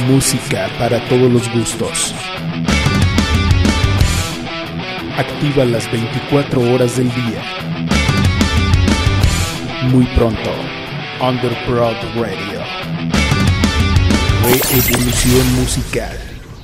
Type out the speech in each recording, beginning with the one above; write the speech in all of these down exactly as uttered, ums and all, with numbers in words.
Música para todos los gustos. Activa las veinticuatro horas del día. Muy pronto, Underprod Radio. Reevolución musical.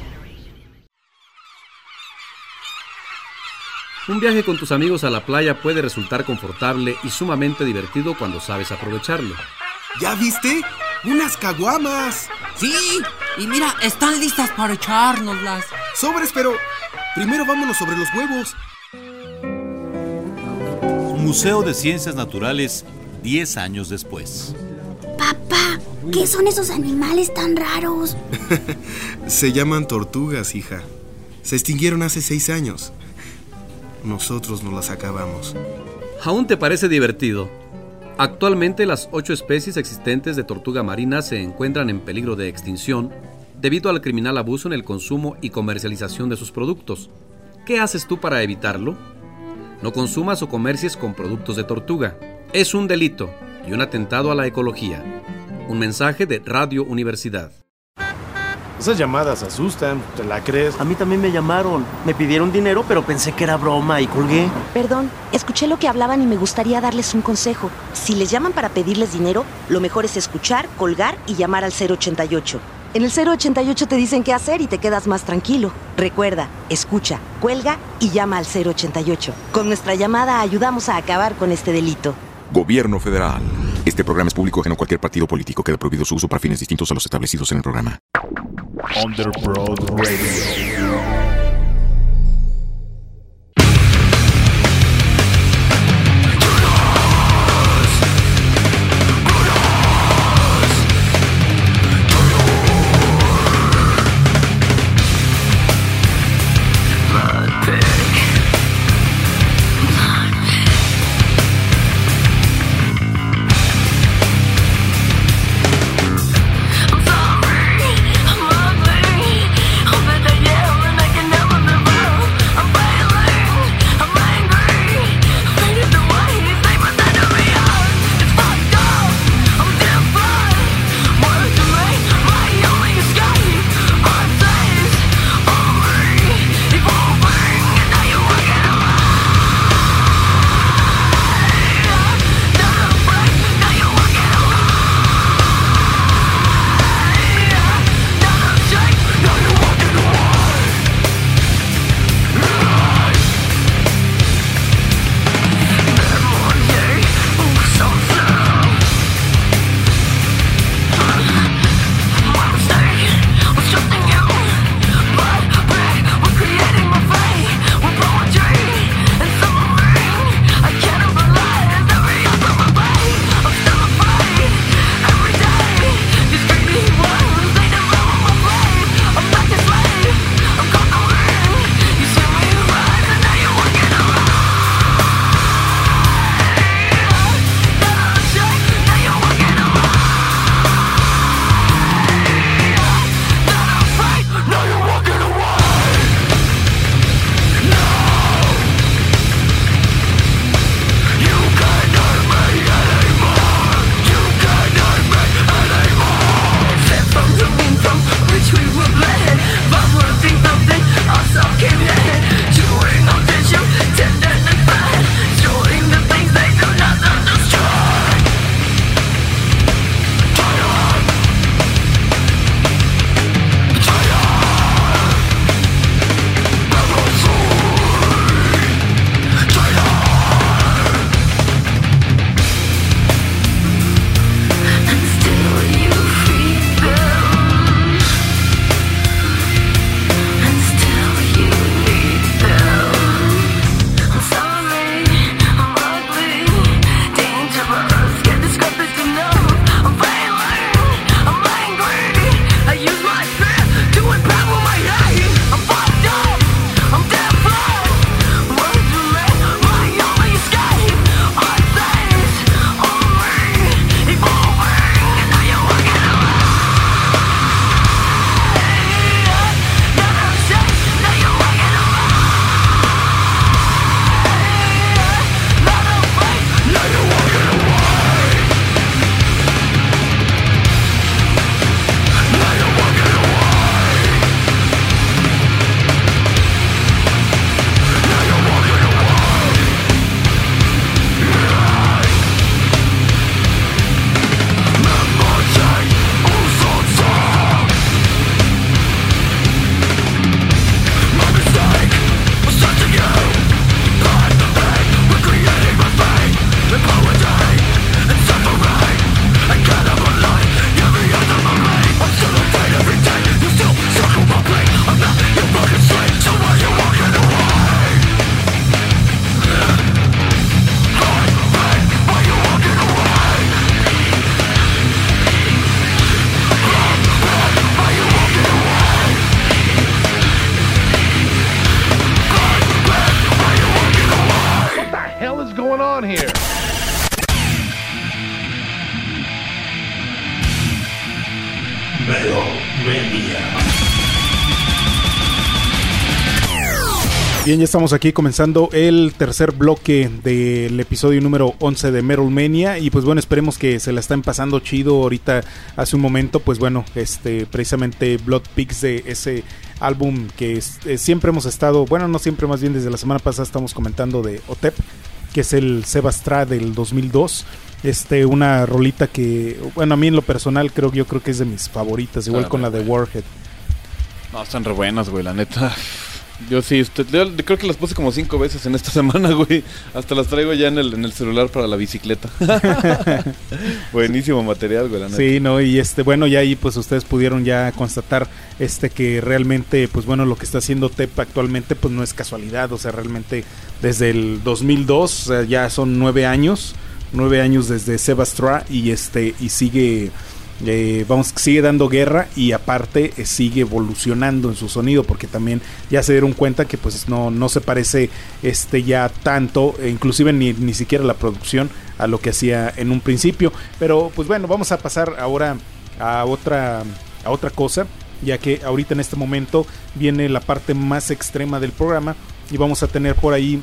Un viaje con tus amigos a la playa puede resultar confortable y sumamente divertido cuando sabes aprovecharlo. ¿Ya viste? ¡Unas caguamas! Sí, y mira, están listas para echárnoslas. Sobres, pero primero vámonos sobre los huevos. Museo de Ciencias Naturales, diez años después. Papá, ¿qué son esos animales tan raros? Se llaman tortugas, hija. Se extinguieron hace seis años. Nosotros nos las acabamos. ¿Aún te parece divertido? Actualmente las ocho especies existentes de tortuga marina se encuentran en peligro de extinción debido al criminal abuso en el consumo y comercialización de sus productos. ¿Qué haces tú para evitarlo? No consumas o comercies con productos de tortuga. Es un delito y un atentado a la ecología. Un mensaje de Radio Universidad. Esas llamadas asustan, ¿te la crees? A mí también me llamaron. Me pidieron dinero, pero pensé que era broma y colgué. Perdón, escuché lo que hablaban y me gustaría darles un consejo. Si les llaman para pedirles dinero, lo mejor es escuchar, colgar y llamar al cero ochenta y ocho. En el cero ochenta y ocho te dicen qué hacer y te quedas más tranquilo. Recuerda, escucha, cuelga y llama al cero ochenta y ocho. Con nuestra llamada ayudamos a acabar con este delito. Gobierno Federal. Este programa es público ajeno a cualquier partido político. Queda prohibido su uso para fines distintos a los establecidos en el programa. Underprod Radio. I'm sorry, I'm ugly. I bet that yeah, when I can Bien, ya estamos aquí comenzando el tercer bloque del episodio número once de Metal Mania. Y pues bueno, esperemos que se la estén pasando chido. Ahorita, hace un momento, pues bueno, este precisamente Blood Pigs, de ese álbum que es, eh, siempre hemos estado, bueno, no siempre, más bien desde la semana pasada estamos comentando de O T E P, que es el Sebastra del dos mil dos. Este, una rolita que, bueno, a mí en lo personal creo yo creo que es de mis favoritas, igual ah, con la de Warhead. No, están re buenas, güey, la neta. Yo sí, usted, yo creo que las puse como cinco veces en esta semana, güey. Hasta las traigo ya en el, en el celular para la bicicleta. Buenísimo material, güey, la neta. Sí, no, y este, bueno, ya ahí pues ustedes pudieron ya constatar este que realmente, pues bueno, lo que está haciendo T E P actualmente pues no es casualidad. O sea, realmente desde el dos mil dos, o sea, ya son nueve años, nueve años desde Sebastra y este, y sigue... Eh, vamos, sigue dando guerra y aparte eh, sigue evolucionando en su sonido, porque también ya se dieron cuenta que pues no, no se parece este ya tanto, eh, inclusive ni, ni siquiera la producción a lo que hacía en un principio. Pero pues bueno, vamos a pasar ahora a otra, a otra cosa, ya que ahorita en este momento viene la parte más extrema del programa y vamos a tener por ahí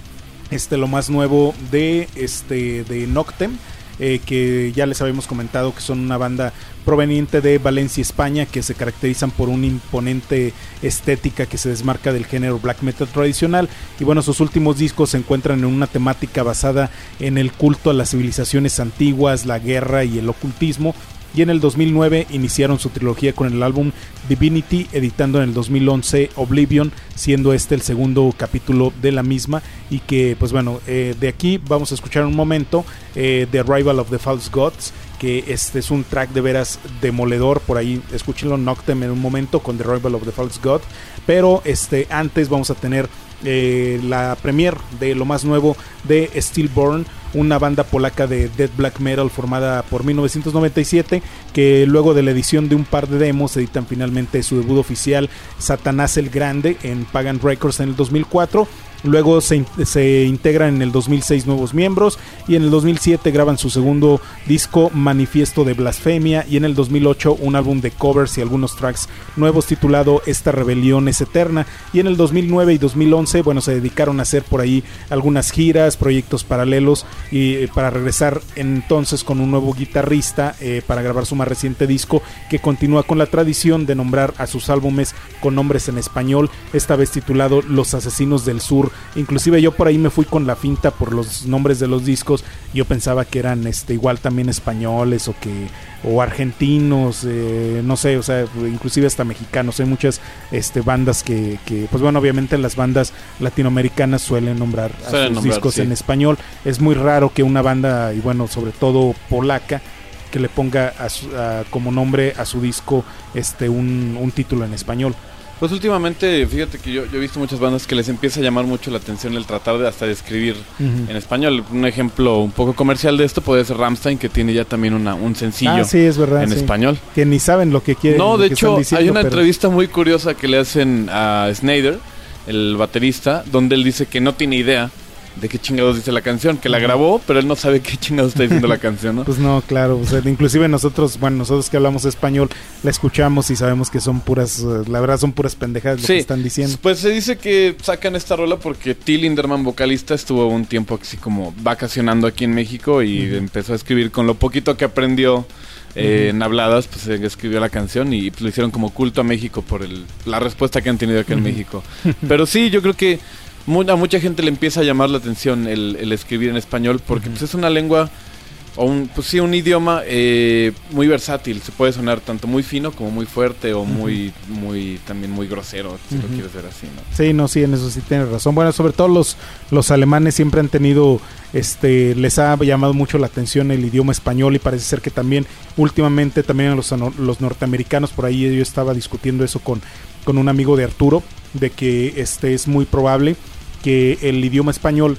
este lo más nuevo de este de Noctem. Eh, que ya les habíamos comentado que son una banda proveniente de Valencia, España, que se caracterizan por una imponente estética que se desmarca del género black metal tradicional. Y bueno, sus últimos discos se encuentran en una temática basada en el culto a las civilizaciones antiguas, la guerra y el ocultismo. Y en el dos mil nueve iniciaron su trilogía con el álbum Divinity, editando en el dos mil once Oblivion, siendo este el segundo capítulo de la misma. Y que pues bueno, eh, de aquí vamos a escuchar un momento eh, The Arrival of the False Gods, que este es un track de veras demoledor. Por ahí escúchenlo, Noctem en un momento con The Arrival of the False God. Pero este antes vamos a tener eh, la premiere de lo más nuevo de Stillborn, una banda polaca de death black metal formada por mil novecientos noventa y siete, que luego de la edición de un par de demos editan finalmente su debut oficial, Satanás el Grande, en Pagan Records en el dos mil cuatro. Luego se, se integran en el dos mil seis nuevos miembros y en el dos mil siete graban su segundo disco, Manifiesto de Blasfemia, y en el dos mil ocho un álbum de covers y algunos tracks nuevos titulado Esta Rebelión es Eterna. Y en el dos mil nueve y dos mil once, bueno, se dedicaron a hacer por ahí algunas giras, proyectos paralelos, y eh, para regresar entonces con un nuevo guitarrista eh, para grabar su más reciente disco, que continúa con la tradición de nombrar a sus álbumes con nombres en español, esta vez titulado Los Asesinos del Sur. Inclusive yo por ahí me fui con la finta por los nombres de los discos. Yo pensaba que eran este igual también españoles o que o argentinos, eh, no sé, o sea, inclusive hasta mexicanos. Hay muchas este bandas que, que pues bueno, obviamente las bandas latinoamericanas suelen nombrar a suelen sus nombrar, discos sí. en español. Es muy raro que una banda, y bueno, sobre todo polaca, que le ponga a su, a, como nombre a su disco este un, un título en español. Pues últimamente, fíjate que yo, yo he visto muchas bandas que les empieza a llamar mucho la atención el tratar de hasta de escribir uh-huh. en español. Un ejemplo un poco comercial de esto puede ser Rammstein, que tiene ya también una, un sencillo ah, sí, es verdad, en sí. español. Que ni saben lo que quieren. No, de hecho, diciendo, hay una pero... entrevista muy curiosa que le hacen a Snyder, el baterista, donde él dice que no tiene idea de qué chingados dice la canción, que la grabó, pero él no sabe qué chingados está diciendo la canción, ¿no? Pues no, claro, o sea, inclusive nosotros, bueno, nosotros que hablamos español, la escuchamos y sabemos que son puras, la verdad son puras pendejadas lo sí, que están diciendo. Pues se dice que sacan esta rola porque Till Lindemann, vocalista, estuvo un tiempo así como vacacionando aquí en México y uh-huh. empezó a escribir con lo poquito que aprendió eh, uh-huh. en habladas, pues escribió la canción y pues, lo hicieron como culto a México por el, la respuesta que han tenido aquí uh-huh. en México. Pero sí, yo creo que a mucha gente le empieza a llamar la atención el, el escribir en español porque uh-huh. pues es una lengua o un, pues sí, un idioma eh, muy versátil. Se puede sonar tanto muy fino como muy fuerte o uh-huh. muy, muy también muy grosero, si uh-huh. lo quieres ver así, ¿no? Sí, no, sí, en eso sí tienes razón. Bueno, sobre todo los, los alemanes siempre han tenido, este, les ha llamado mucho la atención el idioma español y parece ser que también últimamente también a los, los norteamericanos, por ahí yo estaba discutiendo eso con, con un amigo de Arturo, de que este es muy probable que el idioma español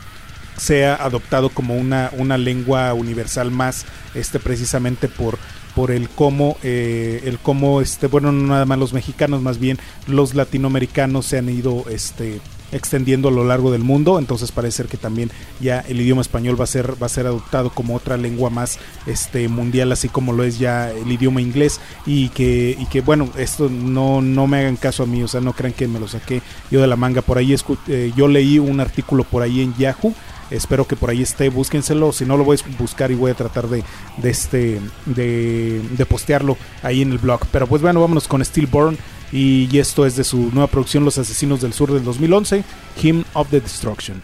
sea adoptado como una, una lengua universal más, este precisamente por, por el cómo, eh, el cómo este, bueno, no nada más los mexicanos, más bien los latinoamericanos se han ido este extendiendo a lo largo del mundo, entonces parece ser que también ya el idioma español va a ser va a ser adoptado como otra lengua más este mundial, así como lo es ya el idioma inglés, y que y que bueno, esto no no me hagan caso a mí, o sea, no crean que me lo saqué yo de la manga. Por ahí escu- eh, yo leí un artículo por ahí en Yahoo, espero que por ahí esté, búsquenselo, si no lo voy a buscar y voy a tratar de de este de, de postearlo ahí en el blog. Pero pues bueno, vámonos con Stillborn, y, y esto es de su nueva producción Los Asesinos del Sur del dos mil once, Hymn of the Destruction.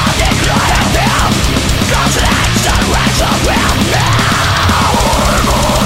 More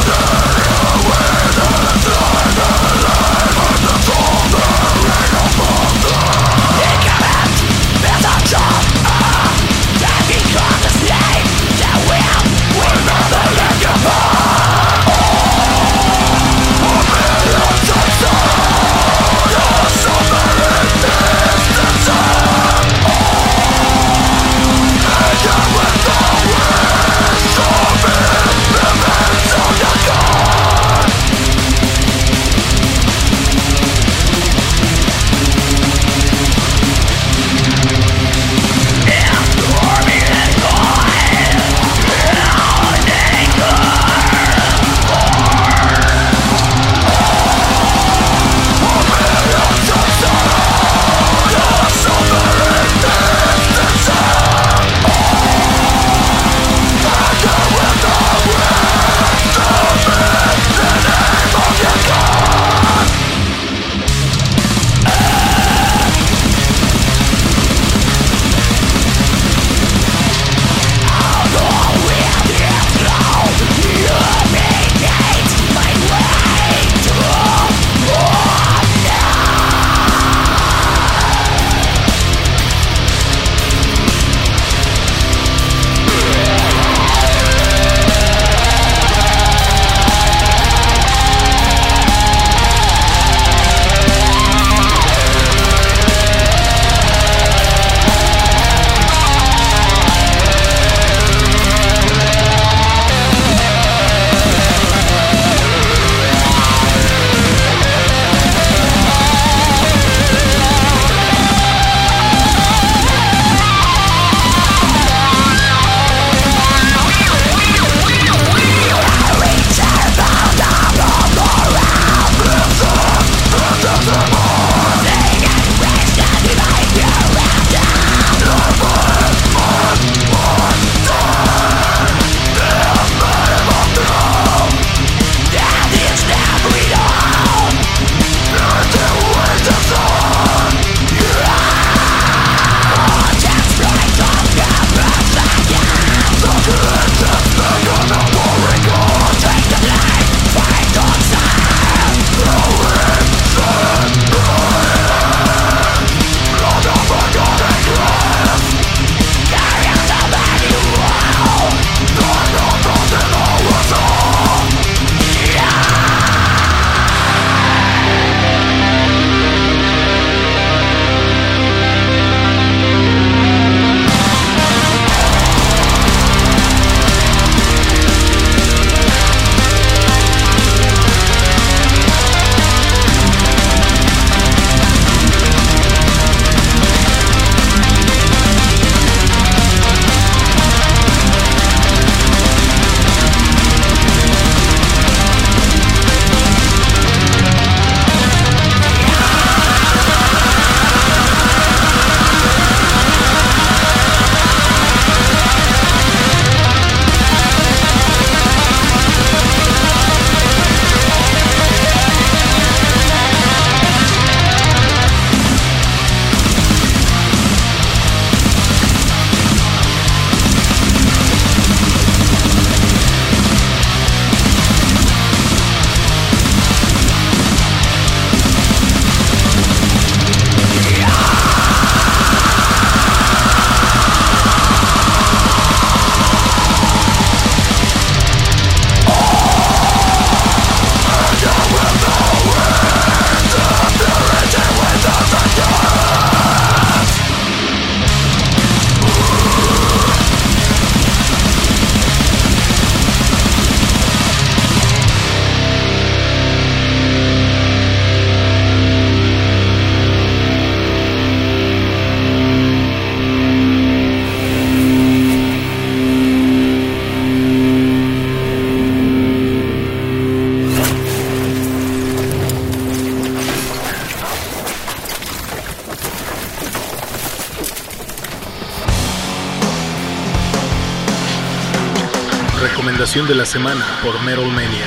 recomendación de la semana por Metal Mania.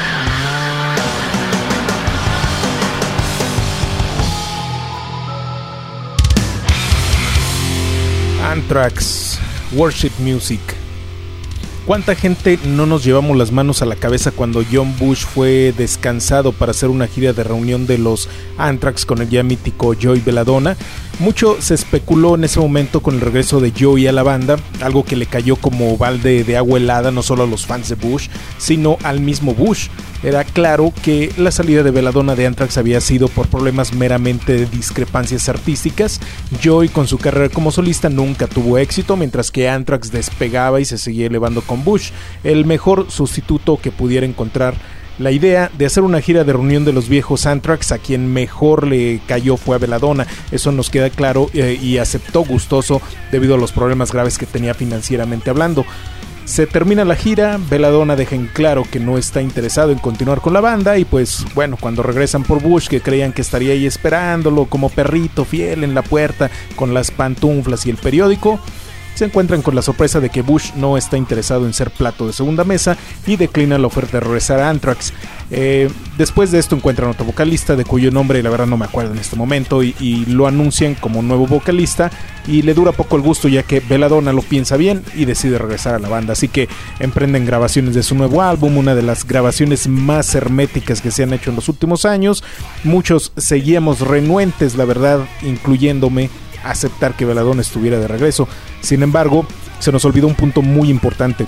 Anthrax, Worship Music. ¿Cuánta gente no nos llevamos las manos a la cabeza cuando John Bush fue descansado para hacer una gira de reunión de los Anthrax con el ya mítico Joey Belladonna? Mucho se especuló en ese momento con el regreso de Joey a la banda, algo que le cayó como balde de agua helada no solo a los fans de Bush, sino al mismo Bush. Era claro que la salida de Belladonna de Anthrax había sido por problemas meramente de discrepancias artísticas. Joey con su carrera como solista nunca tuvo éxito, mientras que Anthrax despegaba y se seguía elevando con Bush, el mejor sustituto que pudiera encontrar. La idea de hacer una gira de reunión de los viejos Anthrax, a quien mejor le cayó fue a Belladonna, eso nos queda claro, eh, y aceptó gustoso debido a los problemas graves que tenía financieramente hablando. Se termina la gira, Belladonna deja en claro que no está interesado en continuar con la banda y pues bueno, cuando regresan por Bush, que creían que estaría ahí esperándolo como perrito fiel en la puerta con las pantuflas y el periódico, se encuentran con la sorpresa de que Bush no está interesado en ser plato de segunda mesa y declina la oferta de regresar a Anthrax. Eh, después de esto encuentran otro vocalista de cuyo nombre la verdad no me acuerdo en este momento y, y lo anuncian como nuevo vocalista y le dura poco el gusto ya que Belladonna lo piensa bien y decide regresar a la banda, así que emprenden grabaciones de su nuevo álbum, una de las grabaciones más herméticas que se han hecho en los últimos años. Muchos seguíamos renuentes, la verdad, incluyéndome, aceptar que Belladonna estuviera de regreso. Sin embargo, se nos olvidó un punto muy importante.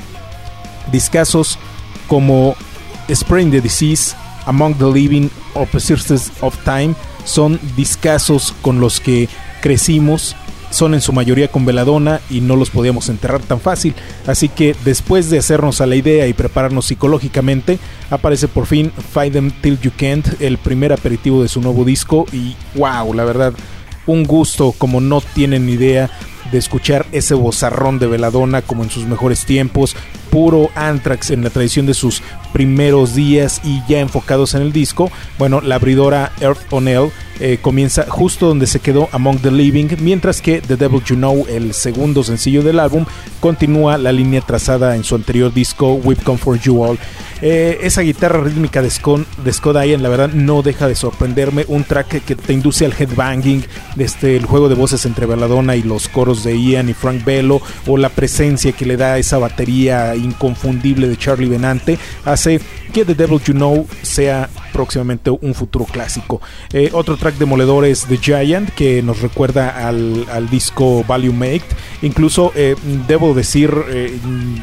Discazos como Spreading the Disease, Among the Living o Persistence of Time son discazos con los que crecimos, son en su mayoría con Belladonna y no los podíamos enterrar tan fácil, así que después de hacernos a la idea y prepararnos psicológicamente, aparece por fin Fight Them Till You Can't, el primer aperitivo de su nuevo disco y wow, la verdad, un gusto como no tienen idea de escuchar ese vozarrón de Belladonna como en sus mejores tiempos, puro Anthrax en la tradición de sus primeros días y ya enfocados en el disco. Bueno, la abridora Earth on Hell eh, comienza justo donde se quedó Among the Living, mientras que The Devil You Know, el segundo sencillo del álbum, continúa la línea trazada en su anterior disco We've Come For You All. Eh, esa guitarra rítmica de Scott, de Scott Ian, la verdad no deja de sorprenderme, un track que te induce al headbanging, este, el juego de voces entre Belladonna y los coros de Ian y Frank Bello, o la presencia que le da esa batería inconfundible de Charlie Benante, hace que The Devil You Know sea próximamente un futuro clásico. Eh, otro track demoledor es The Giant, que nos recuerda al, al disco Value Made. Incluso eh, debo decir... Eh,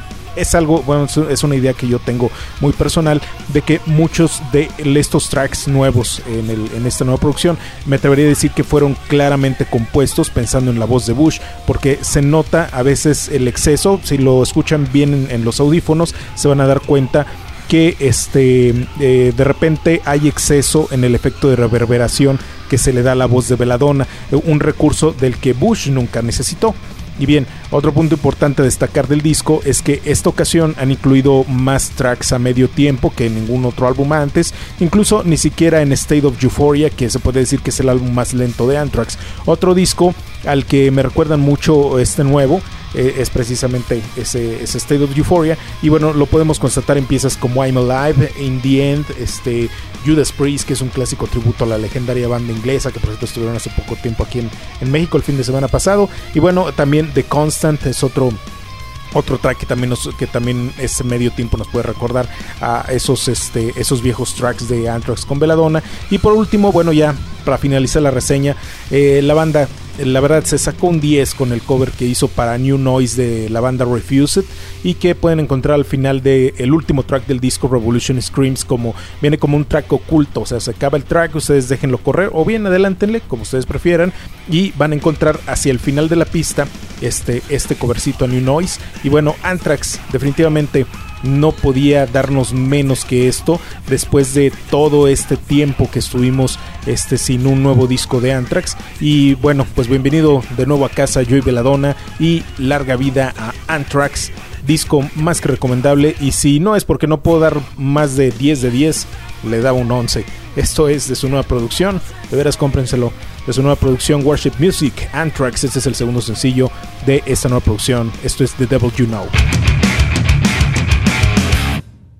es algo, bueno, es una idea que yo tengo muy personal de que muchos de estos tracks nuevos en, el, en esta nueva producción me atrevería a decir que fueron claramente compuestos pensando en la voz de Bush, porque se nota a veces el exceso. Si lo escuchan bien en, en los audífonos se van a dar cuenta que este eh, de repente hay exceso en el efecto de reverberación que se le da a la voz de Belladonna, un recurso del que Bush nunca necesitó. Y bien, otro punto importante a destacar del disco es que esta ocasión han incluido más tracks a medio tiempo que en ningún otro álbum antes, incluso ni siquiera en State of Euphoria, que se puede decir que es el álbum más lento de Anthrax. Otro disco al que me recuerdan mucho este nuevo eh, es precisamente ese, ese State of Euphoria, y bueno, lo podemos constatar en piezas como I'm Alive, In the End, este, Judas Priest, que es un clásico tributo a la legendaria banda inglesa, que por cierto estuvieron hace poco tiempo aquí en, en México el fin de semana pasado, y bueno, también The Constant es otro Otro track que también, nos, que también ese medio tiempo nos puede recordar a esos, este, esos viejos tracks de Anthrax con Belladonna. Y por último, bueno, ya para finalizar la reseña, eh, la banda, la verdad, se sacó un diez con el cover que hizo para New Noise de la banda Refused, y que pueden encontrar al final del último track del disco Revolution Screams, como viene como un track oculto, o sea, se acaba el track, ustedes déjenlo correr o bien adelántenle, como ustedes prefieran, y van a encontrar hacia el final de la pista este, este covercito a New Noise. Y bueno, Anthrax definitivamente no podía darnos menos que esto después de todo este tiempo que estuvimos este, sin un nuevo disco de Anthrax. Y bueno, pues bienvenido de nuevo a casa Joey Belladonna, y larga vida a Anthrax, disco más que recomendable, y si no es porque no puedo dar más de diez de diez, le da un once. Esto es de su nueva producción, de veras cómprenselo, de su nueva producción Worship Music, Anthrax. Este es el segundo sencillo de esta nueva producción. Esto es The Devil You Know.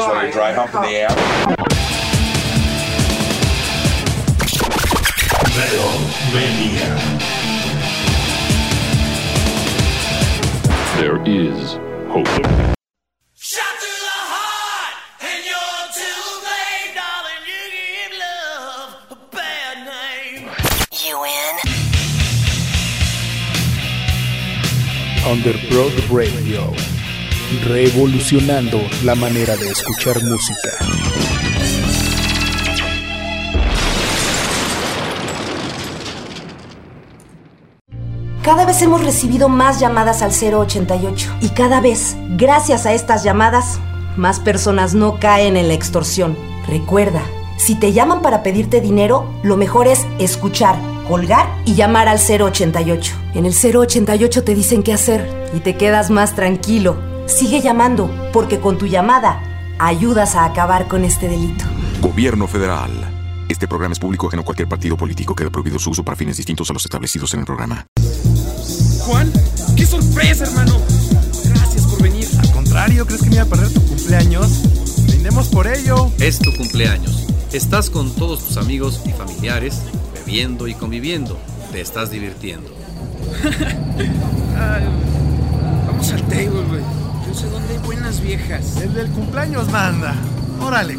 There's like a dry hump in the air. Metal Mania. There is hope. Underprod Radio, revolucionando la manera de escuchar música. Cada vez hemos recibido más llamadas al cero ochenta y ocho y cada vez, gracias a estas llamadas, más personas no caen en la extorsión. Recuerda, si te llaman para pedirte dinero, lo mejor es escuchar, colgar y llamar al cero ochenta y ocho. En el cero ochenta y ocho te dicen qué hacer y te quedas más tranquilo. Sigue llamando, porque con tu llamada ayudas a acabar con este delito. Gobierno Federal. Este programa es público ajeno a cualquier partido político. Queda prohibido su uso para fines distintos a los establecidos en el programa. Juan, qué sorpresa, hermano. Gracias por venir. Al contrario, ¿crees que me iba a perder tu cumpleaños? Brindemos por ello. Es tu cumpleaños. Estás con todos tus amigos y familiares, bebiendo y conviviendo. Te estás divirtiendo. Ay, vamos al table, güey. Yo sé dónde hay buenas viejas. El del cumpleaños manda. Órale.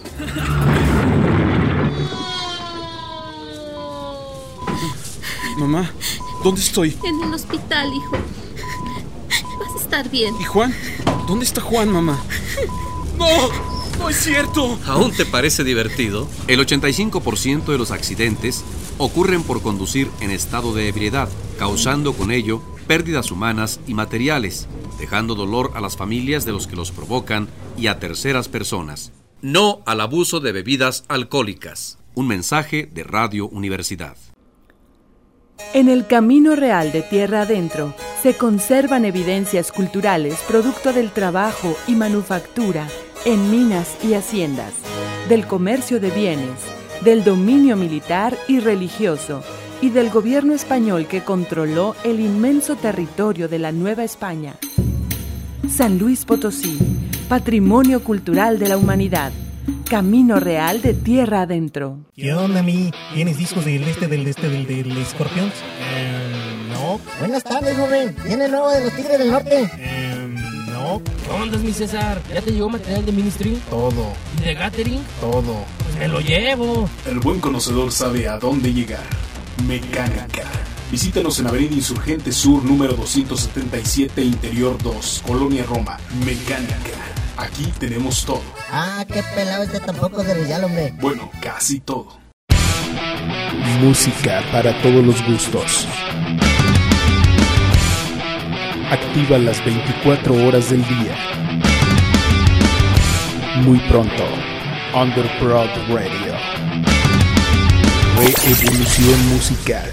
Mamá, ¿dónde estoy? En el hospital, hijo. Vas a estar bien. ¿Y Juan? ¿Dónde está Juan, mamá? ¡No! ¡No es cierto! ¿Aún te parece divertido? El ochenta y cinco por ciento de los accidentes ocurren por conducir en estado de ebriedad, causando con ello pérdidas humanas y materiales, dejando dolor a las familias de los que los provocan y a terceras personas. No al abuso de bebidas alcohólicas. Un mensaje de Radio Universidad. En el Camino Real de Tierra Adentro se conservan evidencias culturales producto del trabajo y manufactura en minas y haciendas, del comercio de bienes, del dominio militar y religioso y del gobierno español que controló el inmenso territorio de la Nueva España. San Luis Potosí, Patrimonio Cultural de la Humanidad. Camino Real de Tierra Adentro. ¿Qué onda, mi? ¿Tienes discos del este del este del del Scorpions? Eh, no. Buenas tardes, joven. ¿Tiene nuevo de los Tigres del Norte? Eh, no. ¿Qué onda, mi César? ¿Ya te llegó material de Ministry? Todo. ¿Y de Gathering? Todo. Pues me lo llevo. El buen conocedor sabe a dónde llegar. Mecánica. Visítanos en Avenida Insurgente Sur, número doscientos setenta y siete, Interior dos, Colonia Roma. Mecánica. Aquí tenemos todo. Ah, qué pelado este tampoco de Real, hombre. Bueno, casi todo. Música para todos los gustos. Activa las veinticuatro horas del día. Muy pronto, Underprod Radio. Reevolución musical.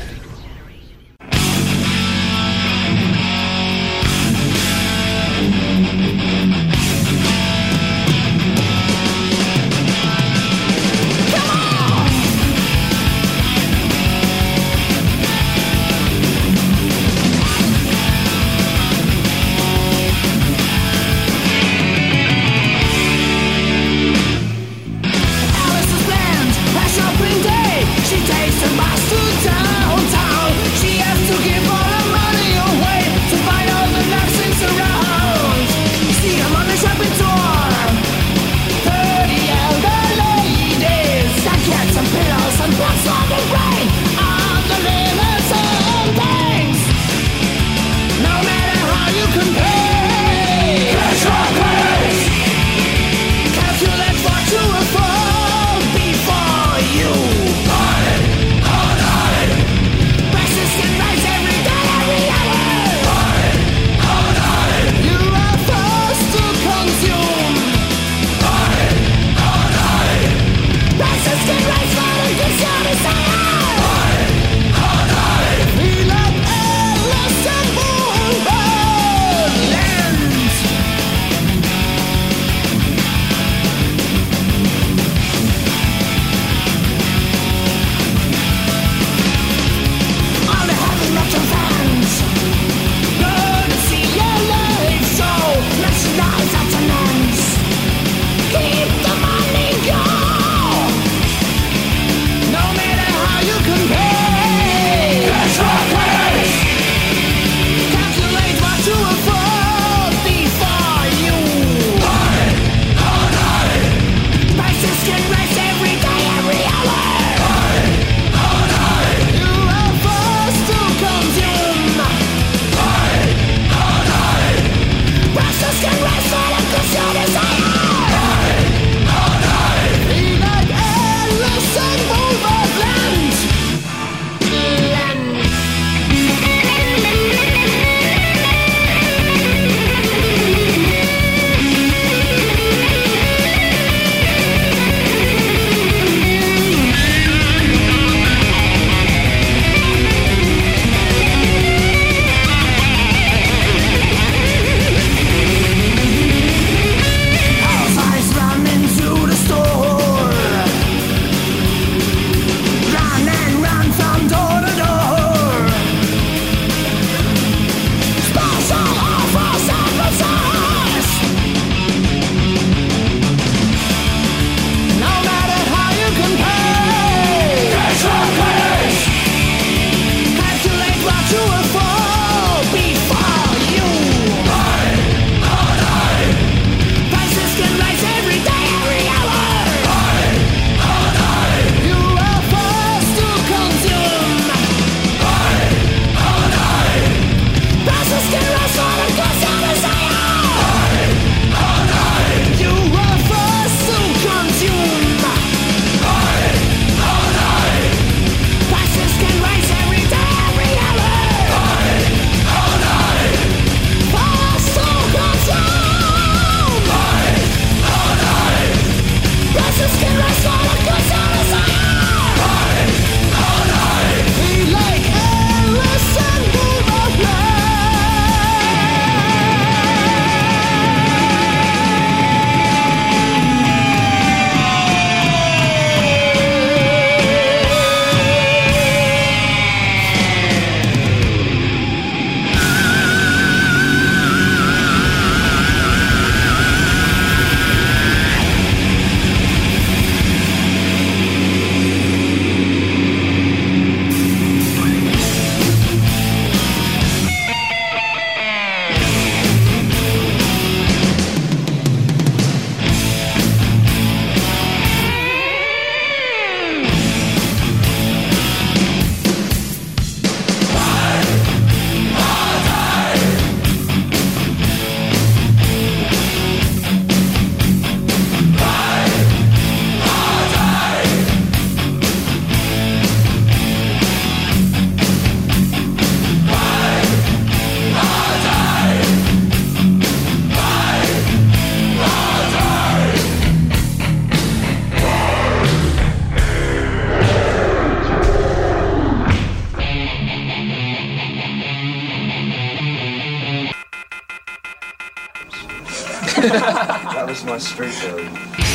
That was my street though.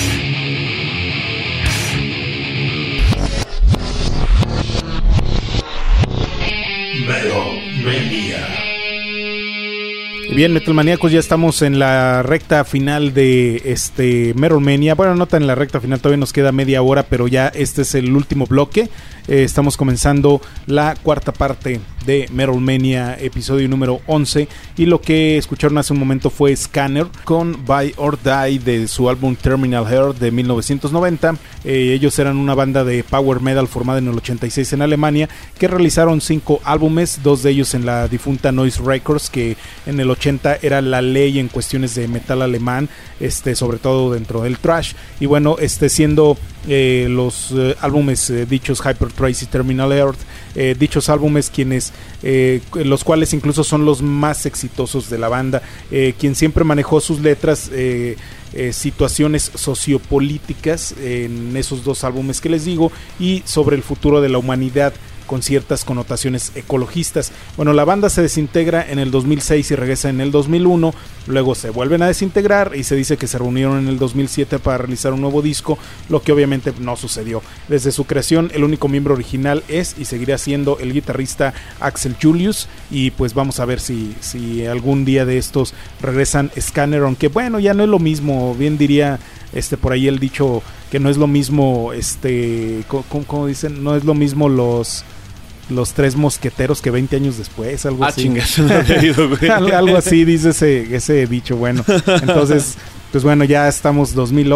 Metal Mania. Y bien, Metalmaníacos, ya estamos en la recta final de este Metal Mania. Bueno, no tan en la recta final, todavía nos queda media hora, pero ya este es el último bloque. Eh, estamos comenzando la cuarta parte de Metal Mania, episodio número once. Y lo que escucharon hace un momento fue Scanner con Buy or Die de su álbum Terminal Heart de mil novecientos noventa. Eh, ellos eran una banda de power metal formada en el ochenta y seis en Alemania, que realizaron cinco álbumes, dos de ellos en la difunta Noise Records, que en el ochenta era la ley en cuestiones de metal alemán, este, sobre todo dentro del thrash. Y bueno, este siendo eh, los eh, álbumes eh, dichos Hypertrace y Terminal Earth, eh, dichos álbumes quienes eh, los cuales incluso son los más exitosos de la banda, eh, quien siempre manejó sus letras eh, Eh, situaciones sociopolíticas en esos dos álbumes que les digo, y sobre el futuro de la humanidad con ciertas connotaciones ecologistas. Bueno, la banda se desintegra en el dos mil seis y regresa en el dos mil uno, luego se vuelven a desintegrar y se dice que se reunieron en el dos mil siete para realizar un nuevo disco, lo que obviamente no sucedió. Desde su creación, el único miembro original es y seguirá siendo el guitarrista Axel Julius, y pues vamos a ver si, si algún día de estos regresan Scanner, aunque bueno, ya no es lo mismo, bien diría este por ahí el dicho que no es lo mismo, este, ¿cómo, cómo dicen? No es lo mismo los... los tres mosqueteros que veinte años después, algo ah, así. Chingas, no he leído, güey. Algo así dice ese, ese dicho. Bueno, entonces, pues bueno, ya estamos dos mil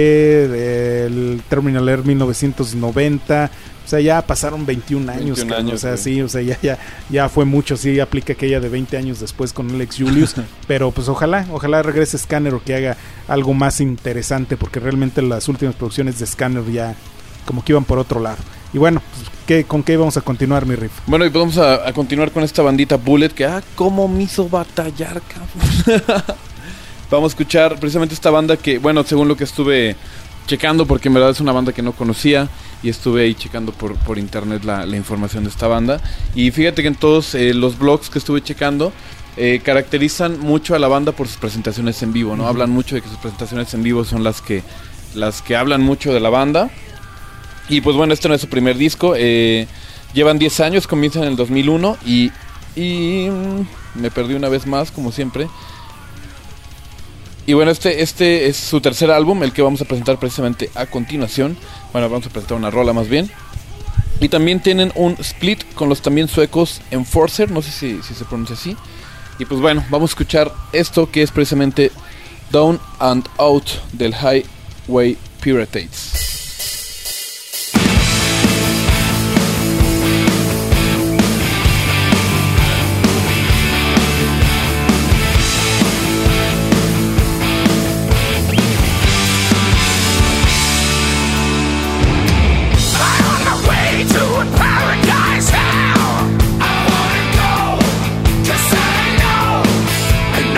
once, el Terminal Air mil novecientos noventa, o sea, ya pasaron veintiún años, veintiún años, o sea, sí, o sea, ya, ya, ya fue mucho, sí, aplica aquella de veinte años después con Alex Julius, pero pues ojalá, ojalá regrese Scanner o que haga algo más interesante, porque realmente las últimas producciones de Scanner ya como que iban por otro lado. Y bueno, pues, ¿qué, ¿con qué vamos a continuar, mi riff? Bueno, y vamos a, a continuar con esta bandita Bullet, que, ah, cómo me hizo batallar, cabrón. Vamos a escuchar precisamente esta banda que, bueno, según lo que estuve checando, porque en verdad es una banda que no conocía, y estuve ahí checando por, por internet la, la información de esta banda. Y fíjate que en todos eh, los blogs que estuve checando, eh, caracterizan mucho a la banda por sus presentaciones en vivo, ¿no? Uh-huh. Hablan mucho de que sus presentaciones en vivo son las que, las que hablan mucho de la banda. Y pues bueno, este no es su primer disco, eh, llevan diez años, comienzan en el dos mil uno y, y mmm, me perdí una vez más, como siempre. Y bueno, este, este es su tercer álbum, el que vamos a presentar precisamente a continuación. Bueno, vamos a presentar una rola más bien. Y también tienen un split con los también suecos Enforcer, no sé si, si se pronuncia así. Y pues bueno, vamos a escuchar esto que es precisamente Down and Out del Highway Pirates.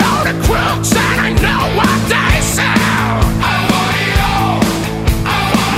And I know what they sound. I want it all. I want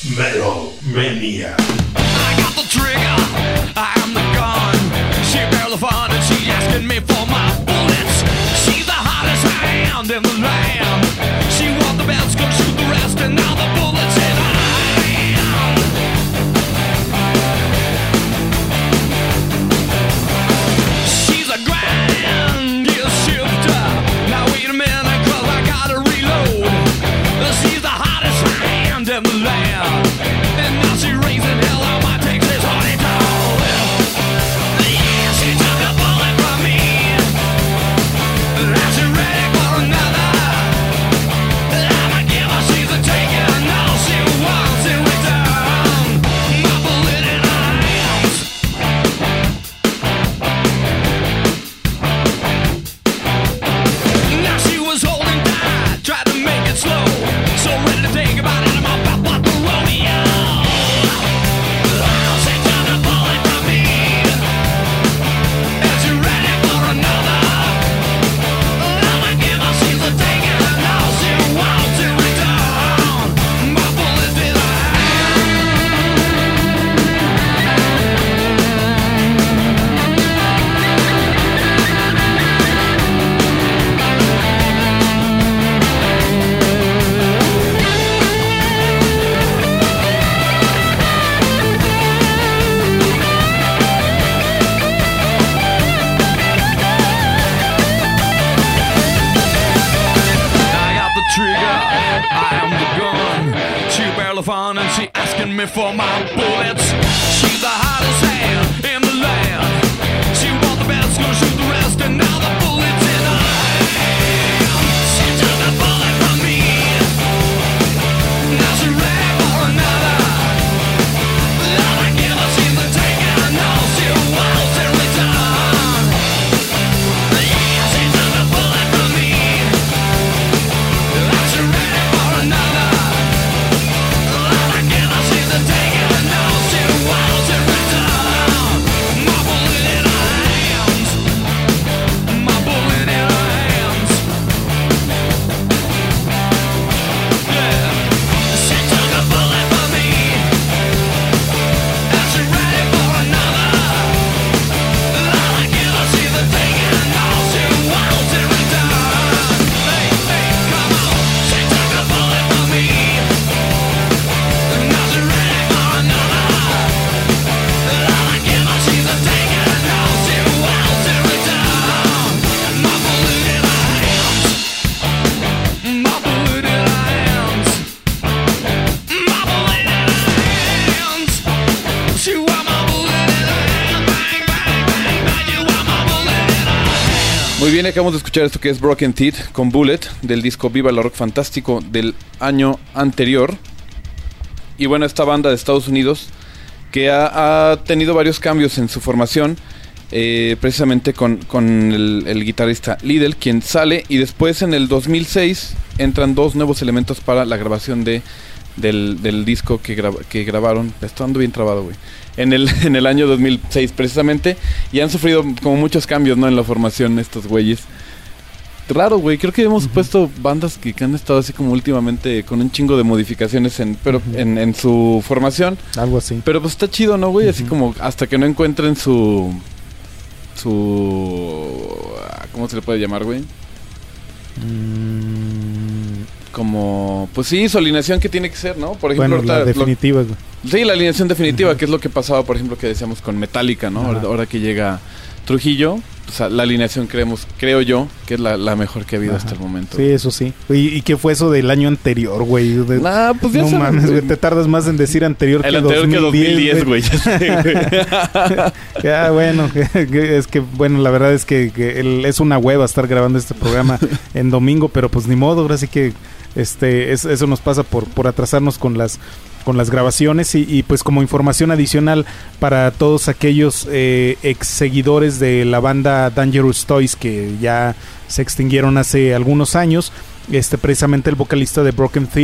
Metal Mania. I got the trigger, I am the gun. She barely fun and she asking me for my bullets. She's the hottest hand in the land. She wants the best, gonna shoot the rest, and now the bullets in her hand. She's a grand gear shifter. Now wait a minute, cause I gotta reload. She's the hottest hand in the land. And now she raising hell on my Texas honey dog. Yeah, she took a bullet from me. Now she ready for another. I'ma give her, she's a taker. And all she wants in return, my bullet in her hands. Now she was holding tight, tried to make it slow. So ready to take about it, I'm about what the rodeo. Oh, she took a bullet from me. And she ready for another. I'ma give her, she's a taker. And all she wants in return, my bullet in her I got the trigger, I am the gun. She barely fun and she asking me for my bullets. She's the hottest hand in the land. She want the best, gonna shoot the rest, and now the bullet's in her hand. She took the bullet from me. Now she ready for another. I'ma give her, she's the taker, and all she wants in return. Yeah, she took the bullet from me. Now she ready for another. I'ma give her, she's the taker, and all she wants in return. My bullet in her hands. My bullet in her hands. Yeah. She took a bullet from me. Now she ready for another. I'ma give her, she's the taker, and all she wants in return. Hey, hey, come on. She took a bullet from me. Now she ready for another. I'ma give her, she's the taker, and all she wants in return. My bullet in her hands. My bullet in her hands. My bullet in her hands. She want my bullet in her hand. Bang, bang, bang, bang. You want my bullet in her hand. Muy bien, acabamos de escuchar esto que es Broken Teeth con Bullet del disco Viva la Rock Fantástico del año anterior. Y bueno, esta banda de Estados Unidos que ha, ha tenido varios cambios en su formación, eh, precisamente con, con el, el guitarrista Liddell, quien sale, y después en el dos mil seis entran dos nuevos elementos para la grabación de del, del disco que, gra- que grabaron. Estoy ando bien trabado, güey. En el, en el año dos mil seis precisamente, y han sufrido como muchos cambios, ¿no?, en la formación estos güeyes. Raro, güey, creo que hemos uh-huh. puesto bandas que, que han estado así como últimamente con un chingo de modificaciones en pero uh-huh. en, en su formación. Algo así. Pero pues está chido, ¿no, güey? Uh-huh. Así como hasta que no encuentren su... su... ¿cómo se le puede llamar, güey? Mm. Como... pues sí, su alineación que tiene que ser, ¿no? Por ejemplo, bueno, la ahorita, definitiva, güey. Lo, sí, la alineación definitiva, uh-huh. que es lo que pasaba, por ejemplo, que decíamos con Metallica, ¿no? Ahora, ahora que llega Trujillo, o sea, la alineación creemos, creo yo, que es la, la mejor que ha habido Ajá. hasta el momento. Sí, eso sí. ¿Y, y qué fue eso del año anterior, güey? De, nah, pues ya no sabes, mames, güey, te tardas más en decir anterior el que anterior dos mil diez, güey. Ya sé, güey. Ya, bueno, que, que, es que, bueno, la verdad es que, que el, es una hueva estar grabando este programa en domingo, pero pues ni modo, ahora sí que este es, eso nos pasa por, por atrasarnos con las con las grabaciones y, y pues como información adicional para todos aquellos eh, ex seguidores de la banda Dangerous Toys que ya se extinguieron hace algunos años, este precisamente el vocalista de Broken Teeth,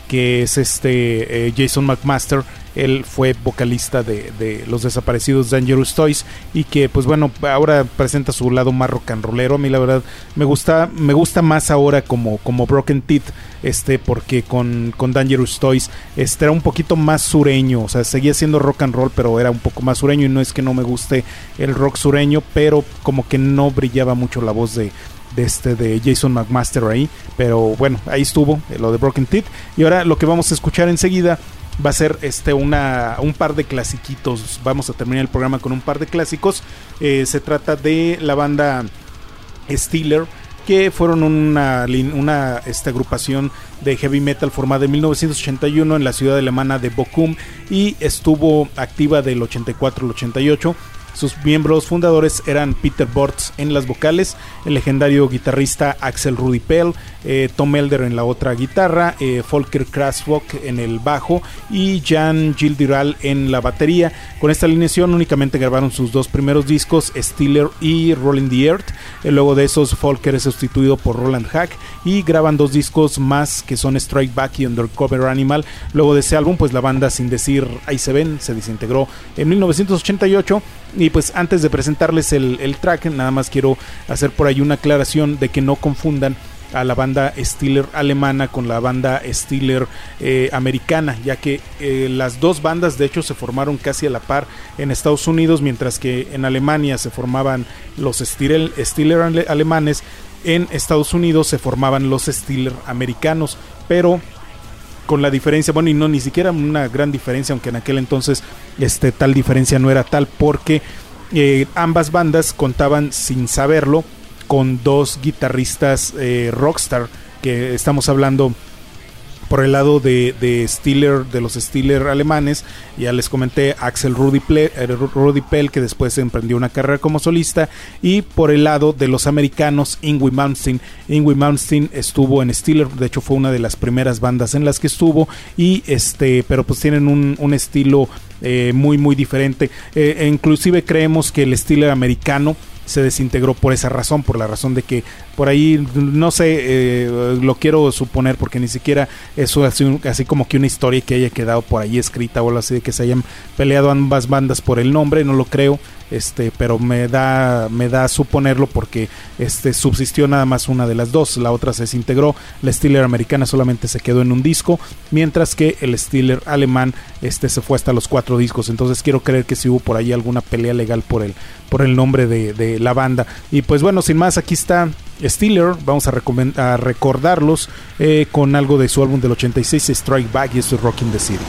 que es este eh, Jason McMaster. Él fue vocalista de, de los desaparecidos Dangerous Toys y que pues bueno, ahora presenta su lado más rock and rollero. A mí la verdad me gusta me gusta más ahora como, como Broken Teeth, este, porque con, con Dangerous Toys este era un poquito más sureño, o sea, seguía siendo rock and roll, pero era un poco más sureño, y no es que no me guste el rock sureño, pero como que no brillaba mucho la voz de de este de Jason McMaster ahí, pero bueno, ahí estuvo lo de Broken Teeth. Y ahora lo que vamos a escuchar enseguida va a ser este una un par de clasiquitos. Vamos a terminar el programa con un par de clásicos. Eh, se trata de la banda Steeler, que fueron una, una esta agrupación de heavy metal formada en mil novecientos ochenta y uno en la ciudad alemana de Bochum, y estuvo activa del ochenta y cuatro al ochenta y ocho. Sus miembros fundadores eran Peter Bortz en las vocales, el legendario guitarrista Axel Rudi Pell, eh, Tom Elder en la otra guitarra, eh, Volker Krasvock en el bajo y Jan Gildiral en la batería. Con esta alineación únicamente grabaron sus dos primeros discos, Steeler y Rolling the Earth. Eh, luego de esos, Volker es sustituido por Roland Hack y graban dos discos más, que son Strike Back y Undercover Animal. Luego de ese álbum, pues la banda, sin decir ahí se ven, se desintegró en mil novecientos ochenta y ocho. Y pues antes de presentarles el, el track, nada más quiero hacer por ahí una aclaración de que no confundan a la banda Steeler alemana con la banda Steeler eh, americana, ya que eh, las dos bandas de hecho se formaron casi a la par en Estados Unidos, mientras que en Alemania se formaban los Steeler, Steeler ale- alemanes, en Estados Unidos se formaban los Steeler americanos, pero con la diferencia, bueno, y no ni siquiera una gran diferencia, aunque en aquel entonces este tal diferencia no era tal, porque eh, ambas bandas contaban, sin saberlo, con dos guitarristas eh, rockstar, que estamos hablando por el lado de, de Steeler, de los Steeler alemanes. Ya les comenté, Axel Rudi Pell, Rudi Pell, que después emprendió una carrera como solista, y por el lado de los americanos, Yngwie Malmsteen. Yngwie Malmsteen estuvo en Steeler, de hecho fue una de las primeras bandas en las que estuvo, y este, pero pues tienen un, un estilo eh, muy muy diferente. Eh, e inclusive creemos que el Steeler americano se desintegró por esa razón, por la razón de que por ahí, no sé, eh, lo quiero suponer porque ni siquiera eso así, así como que una historia que haya quedado por ahí escrita o algo así, de que se hayan peleado ambas bandas por el nombre, no lo creo, este, pero me da me da a suponerlo porque este subsistió nada más una de las dos, la otra se desintegró. La Steeler americana solamente se quedó en un disco, mientras que el Steeler alemán este se fue hasta los cuatro discos. Entonces quiero creer que sí hubo por ahí alguna pelea legal por el por el nombre de, de la banda. Y pues bueno, sin más, aquí está Steeler. Vamos a, recomend- a recordarlos eh, con algo de su álbum del ochenta y seis, Strike Back, y esto es Rockin' the City.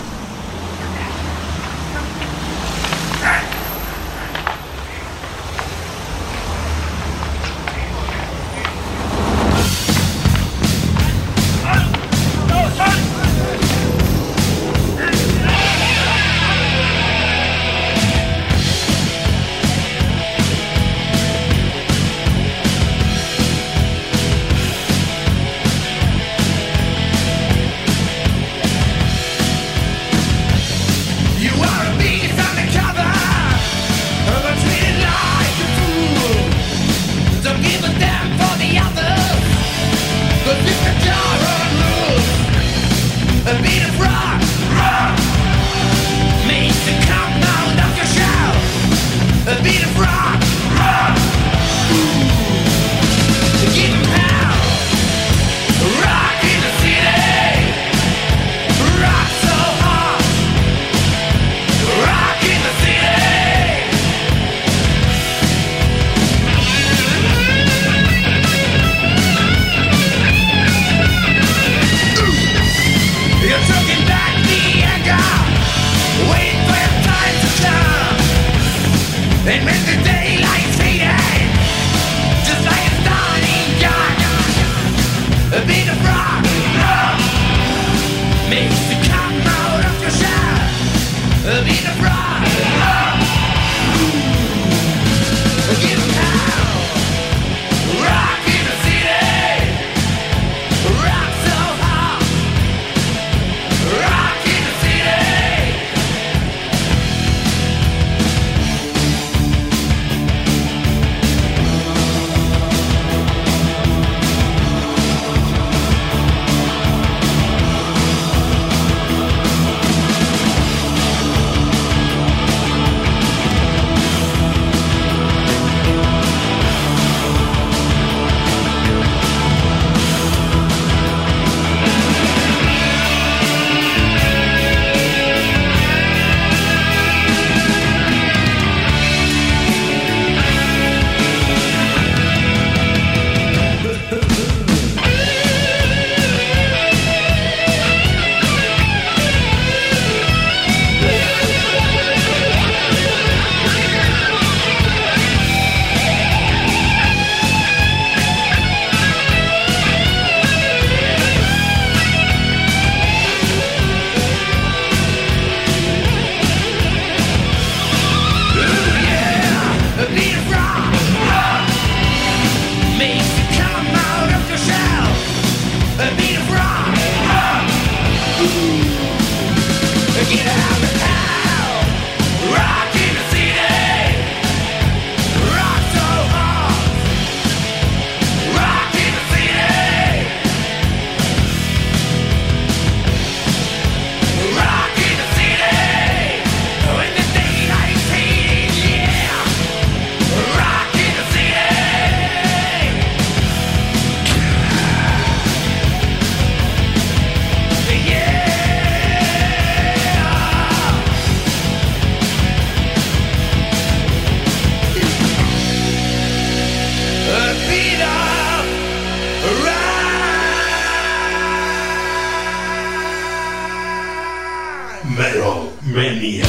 Metal Mania.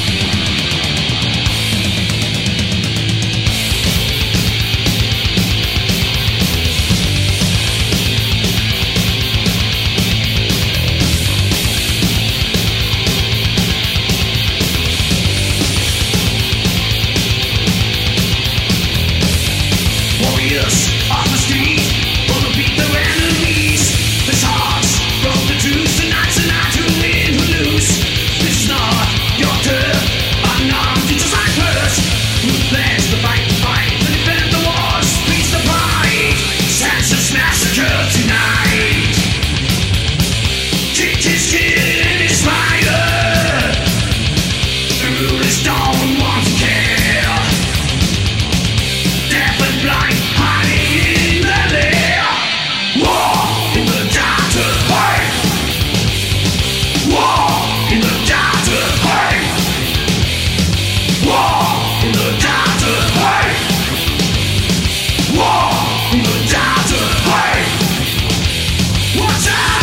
Warriors on the street, gonna beat their enemies. There's hearts from the truth, tonight's the night to win or lose. This is not your turn, unarmed, it's just like hers. Who plans the fight, the fight, the defend the wars, peace the pride. Senseless massacre tonight. Kick his kid in his fire. The rulers don't want to care. Deaf and blind, hiding in the lair. War in the dark to fight. War in the dark to fight. War in the dark to fight. War in the dark to fight. Watch out!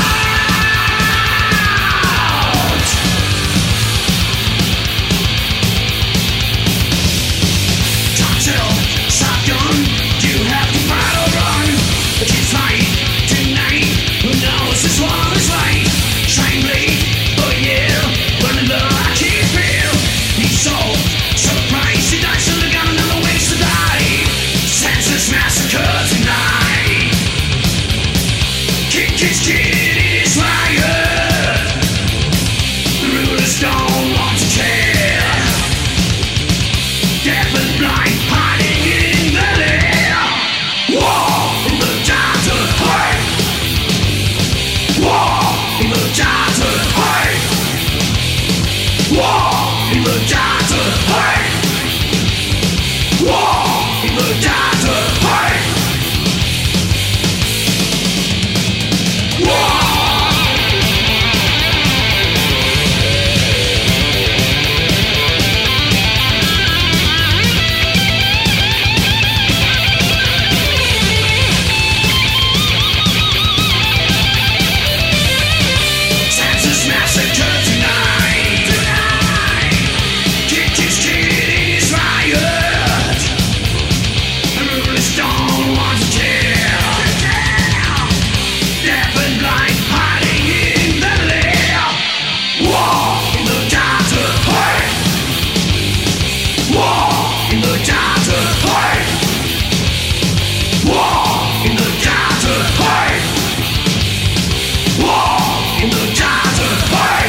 Cocktail, shotgun, you have to fight or run. The kid's fight tonight. Who knows this one is right? Shine blade, oh yeah, burning the I can't feel. He's so surprised he dies till the gun another ways to die. Senseless massacre tonight. Kick his kid in his riot. The rulers don't want to care. Deaf and blind, hiding in the lair. War in the dark to fight. War in the dark to fight. War in the dark to fight. War in the dark to fight. War. Senseless massacre tonight. Kick his kid in his riot. The rulers don't want to care. Deaf and blind, hiding in the lair. War in the dark to fight. War in the dark to fight. War in the dark to fight. War in the dark to fight.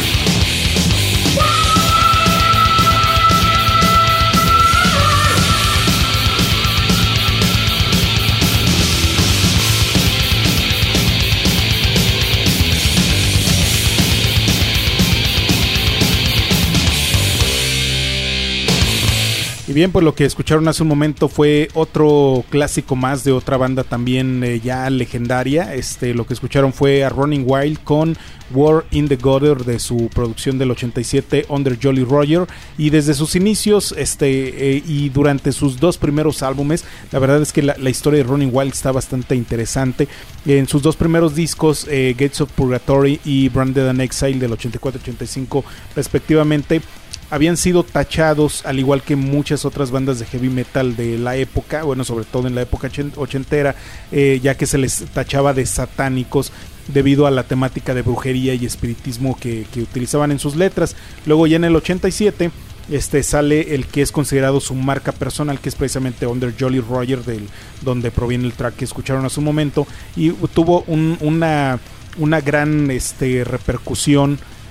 Y bien, pues lo que escucharon hace un momento fue otro clásico más de otra banda también eh, ya legendaria. Este, lo que escucharon fue a Running Wild con War in the Gutter de su producción del ochenta y siete, Under Jolly Roger. Y desde sus inicios este, eh, y durante sus dos primeros álbumes, la verdad es que la, la historia de Running Wild está bastante interesante. En sus dos primeros discos, eh, Gates of Purgatory y Branded and Exile del ochenta y cuatro ochenta y cinco respectivamente, habían sido tachados, al igual que muchas otras bandas de heavy metal de la época, bueno, sobre todo en la época ochentera, eh, ya que se les tachaba de satánicos debido a la temática de brujería y espiritismo que, que utilizaban en sus letras. Luego ya en el ochenta y siete este, sale el que es considerado su marca personal, que es precisamente Under Jolly Roger, del, donde proviene el track que escucharon hace un momento, y tuvo un, una, una gran este, repercusión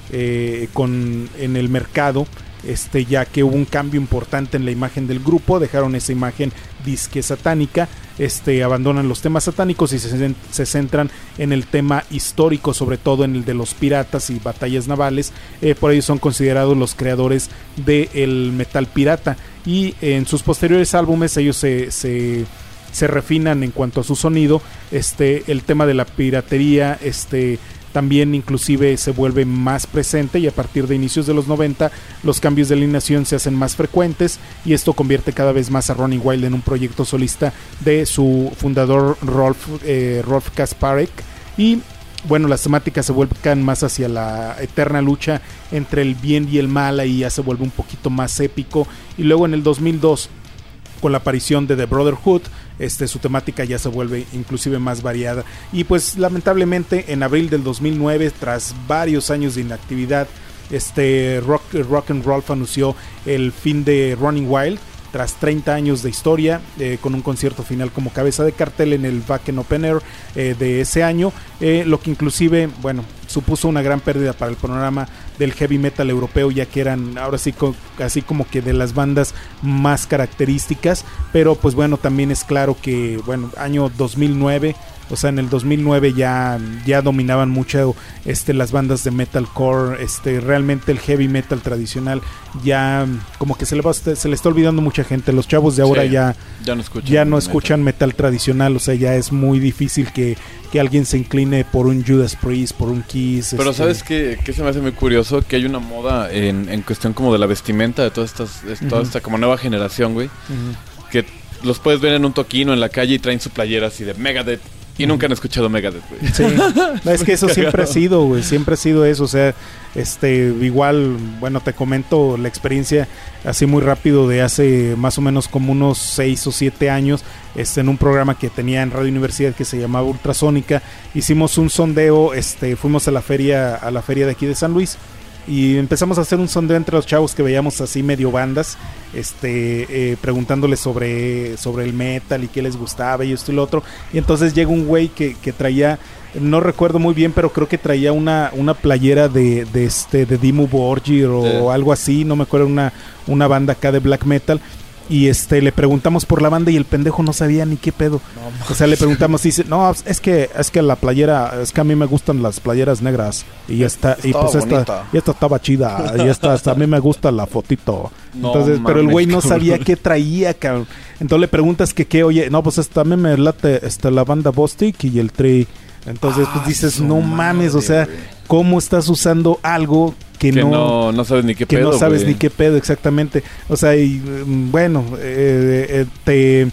eh, con en el mercado, este ya que hubo un cambio importante en la imagen del grupo, dejaron esa imagen disque satánica, este abandonan los temas satánicos y se, se centran en el tema histórico, sobre todo en el de los piratas y batallas navales. Eh, por ello son considerados los creadores del metal pirata, y en sus posteriores álbumes ellos se, se se refinan en cuanto a su sonido. Este el tema de la piratería este también inclusive se vuelve más presente, y a partir de inicios de los noventa los cambios de alineación se hacen más frecuentes, y esto convierte cada vez más a Running Wild en un proyecto solista de su fundador Rolf, eh, Rolf Kasparek. Y bueno, las temáticas se vuelven más hacia la eterna lucha entre el bien y el mal, y ya se vuelve un poquito más épico. Y luego en el dos mil dos, con la aparición de The Brotherhood, este, su temática ya se vuelve inclusive más variada. Y pues lamentablemente en abril del dos mil nueve, tras varios años de inactividad, este Rock, Rock and Rolf anunció el fin de Running Wild tras treinta años de historia, eh, con un concierto final como cabeza de cartel en el Wacken Open Air eh, de ese año, eh, lo que inclusive, bueno, supuso una gran pérdida para el panorama del heavy metal europeo, ya que eran ahora sí co- así como que de las bandas más características. Pero pues bueno, también es claro que, bueno, año dos mil nueve, o sea, en el dos mil nueve ya, ya dominaban mucho este, las bandas de metalcore. Este, realmente el heavy metal tradicional ya como que se le, va, se le está olvidando mucha gente. Los chavos de ahora sí, ya, ya no escuchan, ya no escuchan metal. metal tradicional. O sea, ya es muy difícil que, que alguien se incline por un Judas Priest, por un Kiss. Pero este... ¿sabes qué, qué se me hace muy curioso? Que hay una moda en, en cuestión como de la vestimenta de todas estas, toda uh-huh. esta como nueva generación, güey. Uh-huh. Que los puedes ver en un toquino en la calle y traen su playera así de Megadeth. Y nunca han escuchado Megadeth, güey. Sí, es que eso siempre ha sido, güey, siempre ha sido eso, o sea, este, igual, bueno, te comento la experiencia así muy rápido de hace más o menos como unos seis o siete años, este, en un programa que tenía en Radio Universidad que se llamaba Ultrasónica, hicimos un sondeo, este, fuimos a la feria, a la feria de aquí de San Luis, y empezamos a hacer un sondeo entre los chavos que veíamos así medio bandas, este eh, preguntándoles sobre, sobre el metal y qué les gustaba y esto y lo otro. Y entonces llega un güey que, que traía, no recuerdo muy bien, pero creo que traía una, una playera de, de este de Dimmu Borgir o sí. algo así, no me acuerdo, una, una banda acá de black metal. Y este le preguntamos por la banda y el pendejo no sabía ni qué pedo. No, o sea, le preguntamos y dice, "No, es que es que la playera, es que a mí me gustan las playeras negras y esta y pues esta y esta estaba chida y esta hasta a mí me gusta la fotito." No, entonces, mames, pero el güey no sabía qué traía, cabrón. Entonces le preguntas que qué, oye, "No, pues esta a mí me late esta la banda Bostik y el Tree." Entonces, ah, pues dices, "No mames, madre, o sea, güey. ¿Cómo estás usando algo que, que no, no no sabes ni qué que pedo, no sabes güey. ni qué pedo exactamente?" O sea, y bueno, eh, eh, te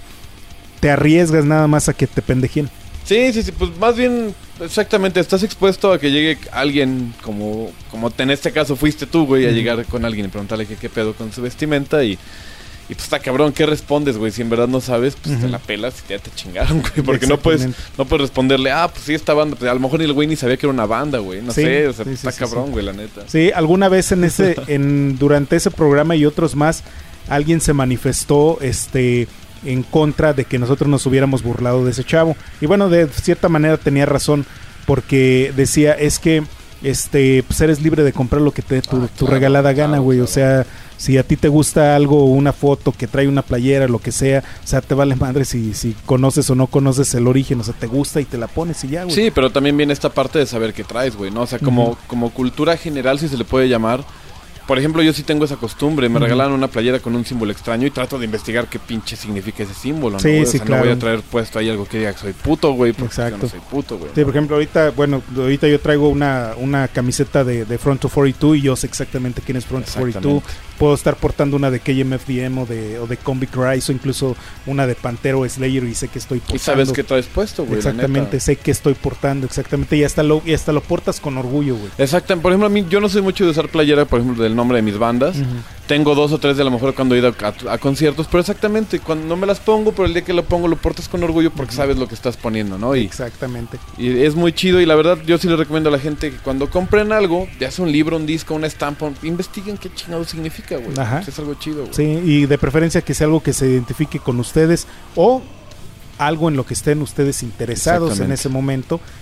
te arriesgas nada más a que te pendejen. Sí, sí, sí, pues más bien exactamente, estás expuesto a que llegue alguien como como en este caso fuiste tú, güey, a uh-huh. llegar con alguien y preguntarle que qué pedo con su vestimenta y Y pues está cabrón, ¿qué respondes, güey? Si en verdad no sabes, pues uh-huh. te la pelas y ya te chingaron, güey. Porque no puedes no puedes responderle, ah, pues sí, esta banda. Pues a lo mejor ni el güey ni sabía que era una banda, güey. No sí, sé, o sea, sí, está sí, cabrón, sí. güey, la neta. Sí, alguna vez en ese, en durante ese programa y otros más, alguien se manifestó, este... en contra de que nosotros nos hubiéramos burlado de ese chavo. Y bueno, de cierta manera tenía razón, porque decía, es que este pues eres libre de comprar lo que te dé tu, ah, tu claro, regalada gana, güey. Claro, claro. O sea, si a ti te gusta algo, una foto que trae una playera, lo que sea, o sea, te vale madre si, si conoces o no conoces el origen, o sea, te gusta y te la pones y ya, güey. Sí, pero también viene esta parte de saber qué traes, güey, ¿no? O sea, como, uh-huh. como cultura general, si se le puede llamar. Por ejemplo, yo sí tengo esa costumbre, me uh-huh. regalan una playera con un símbolo extraño y trato de investigar qué pinche significa ese símbolo, ¿no? Sí, güey? sí, o sea, claro. no voy a traer puesto ahí algo que diga que soy puto, güey, porque exacto. yo no soy puto, güey. Sí, por ejemplo, ahorita, bueno, ahorita yo traigo una, una camiseta de, de Front of cuarenta y dos y yo sé exactamente quién es Front of cuarenta y dos. Puedo estar portando una de K M F D M o de, o de Convict Rise o incluso una de Pantero Slayer y sé que estoy portando. Y sabes qué traes puesto, güey. Exactamente, sé que estoy portando, exactamente, y hasta lo, y hasta lo portas con orgullo, güey. Exactamente, por ejemplo, a mí yo no soy mucho de usar playera, por ejemplo, del nombre de mis bandas. Uh-huh. Tengo dos o tres de a lo mejor cuando he ido a, a, a conciertos, pero exactamente, cuando no me las pongo, pero el día que lo pongo lo portas con orgullo porque uh-huh. sabes lo que estás poniendo, ¿no? Y, exactamente. Y es muy chido y la verdad yo sí les recomiendo a la gente que cuando compren algo, ya sea un libro, un disco, una estampa, investiguen qué chingado significa, güey. Ajá. Es algo chido, güey. Sí, y de preferencia que sea algo que se identifique con ustedes o algo en lo que estén ustedes interesados en ese momento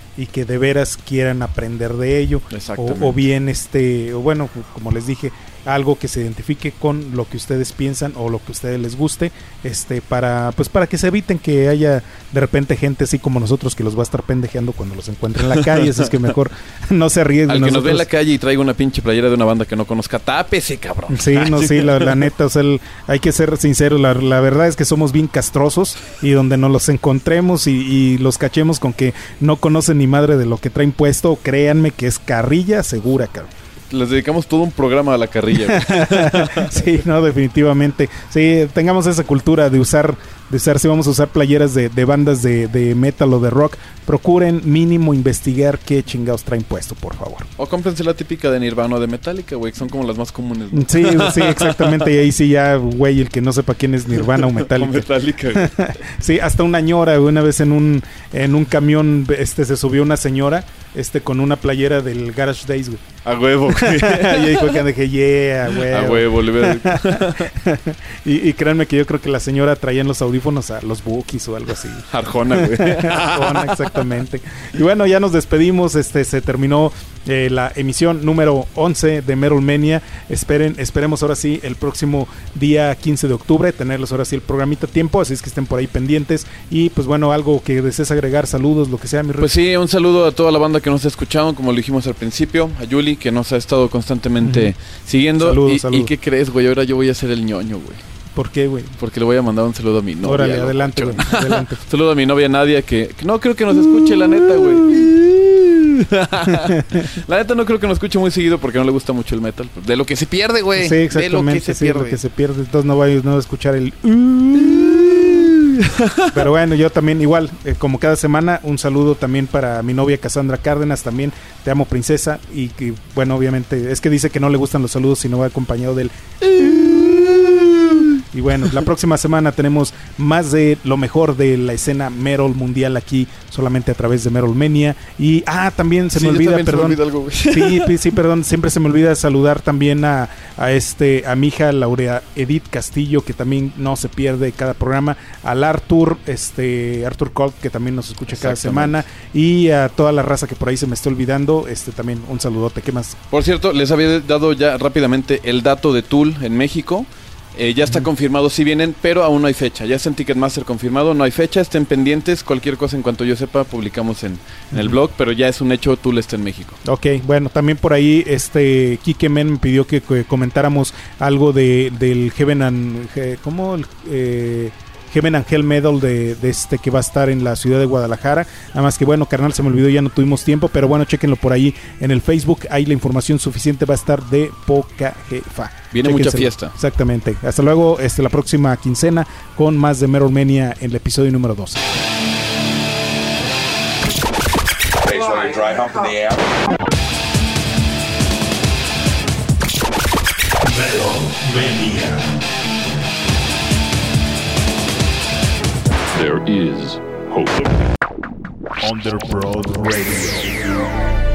y que de veras quieran aprender de ello, o, o bien este, o bueno, como les dije, algo que se identifique con lo que ustedes piensan o lo que a ustedes les guste, este, para, pues para que se eviten que haya de repente gente así como nosotros que los va a estar pendejeando cuando los encuentren en la calle. Así es que mejor no se arriesguen. Al que nosotros... nos ve en la calle y traiga una pinche playera de una banda que no conozca, tápese, cabrón. Sí, no, sí, la, la neta, o sea, el, hay que ser sinceros, la, la verdad es que somos bien castrosos y donde nos los encontremos y, y los cachemos con que no conocen ni madre de lo que traen puesto, créanme que es carrilla segura, cabrón. Les dedicamos todo un programa a la carrilla. Sí, no, definitivamente. Sí, tengamos esa cultura de usar, de usar, si vamos a usar playeras de, de bandas de, de metal o de rock, procuren mínimo investigar qué chingados traen puesto, por favor. O cómprense la típica de Nirvana o de Metallica, güey, que son como las más comunes, ¿no? Sí, sí, exactamente. Y ahí sí ya, güey, el que no sepa quién es Nirvana o Metallica. O Metallica, güey. Sí, hasta una ñora, güey, una vez en un, en un camión, este, se subió una señora, este, con una playera del Garage Days, güey. A huevo, güey. Y ahí fue que dije, yeah, a huevo. A huevo, le voy a... y, y créanme que yo creo que la señora traía en los audífonos a los Bookies o algo así. Arjona, güey. Arjona, exactamente. Y bueno, ya nos despedimos. Este, se terminó eh, la emisión número once de Metal Mania. Esperen, esperemos ahora sí el próximo día quince de octubre tenerlos ahora sí el programita a tiempo, así es que estén por ahí pendientes. Y pues bueno, algo que desees agregar, saludos, lo que sea, mi rey. Pues sí, un saludo a toda la banda que nos ha escuchado, como lo dijimos al principio, a Yuli, que nos ha estado constantemente uh-huh. siguiendo. Saludos, y, saludos. ¿Y qué crees, güey? Ahora yo voy a ser el ñoño, güey. ¿Por qué, güey? Porque le voy a mandar un saludo a mi novia. Órale, adelante, güey, adelante. Saludo a mi novia Nadia, que, que no creo que nos escuche, la neta, güey. La neta no creo que nos escuche muy seguido porque no le gusta mucho el metal. De lo que se pierde, güey. Sí, exactamente. De lo que se sí, pierde. Lo que se pierde. Entonces no va, no va a escuchar el... Pero bueno, yo también igual, eh, como cada semana, un saludo también para mi novia Cassandra Cárdenas, también te amo princesa, y que bueno, obviamente, es que dice que no le gustan los saludos si no va acompañado del... Y bueno, la próxima semana tenemos más de lo mejor de la escena metal mundial aquí, solamente a través de Metal Mania. Y, ah, también se sí, me olvida, perdón. Se me olvida algo, güey. Sí, sí, perdón, siempre se me olvida saludar también a, a este, a mi hija Laura Edith Castillo, que también no se pierde cada programa, al Arthur, este, Arthur Colt, que también nos escucha cada semana, y a toda la raza que por ahí se me está olvidando, este, también un saludote. ¿Qué más? Por cierto, les había dado ya rápidamente el dato de Tool en México. Eh, ya está uh-huh. confirmado si vienen, pero aún no hay fecha. Ya está en Ticketmaster confirmado, no hay fecha, estén pendientes. Cualquier cosa en cuanto yo sepa publicamos en, en uh-huh. el blog, pero ya es un hecho, Tool está en México. Ok, bueno, también por ahí este Kike Men me pidió que, que comentáramos algo de del Heaven and... ¿Cómo? Eh, Heaven and Hell Medal de, de este que va a estar en la ciudad de Guadalajara. Nada más que bueno, carnal, se me olvidó, ya no tuvimos tiempo, pero bueno, chéquenlo por ahí en el Facebook, ahí la información suficiente va a estar de poca jefa. Viene mucha fiesta. Exactamente. Hasta luego, este, la próxima quincena con más de Metal Mania en el episodio número doce. Metal Mania. There is hope. Underbroad Radio.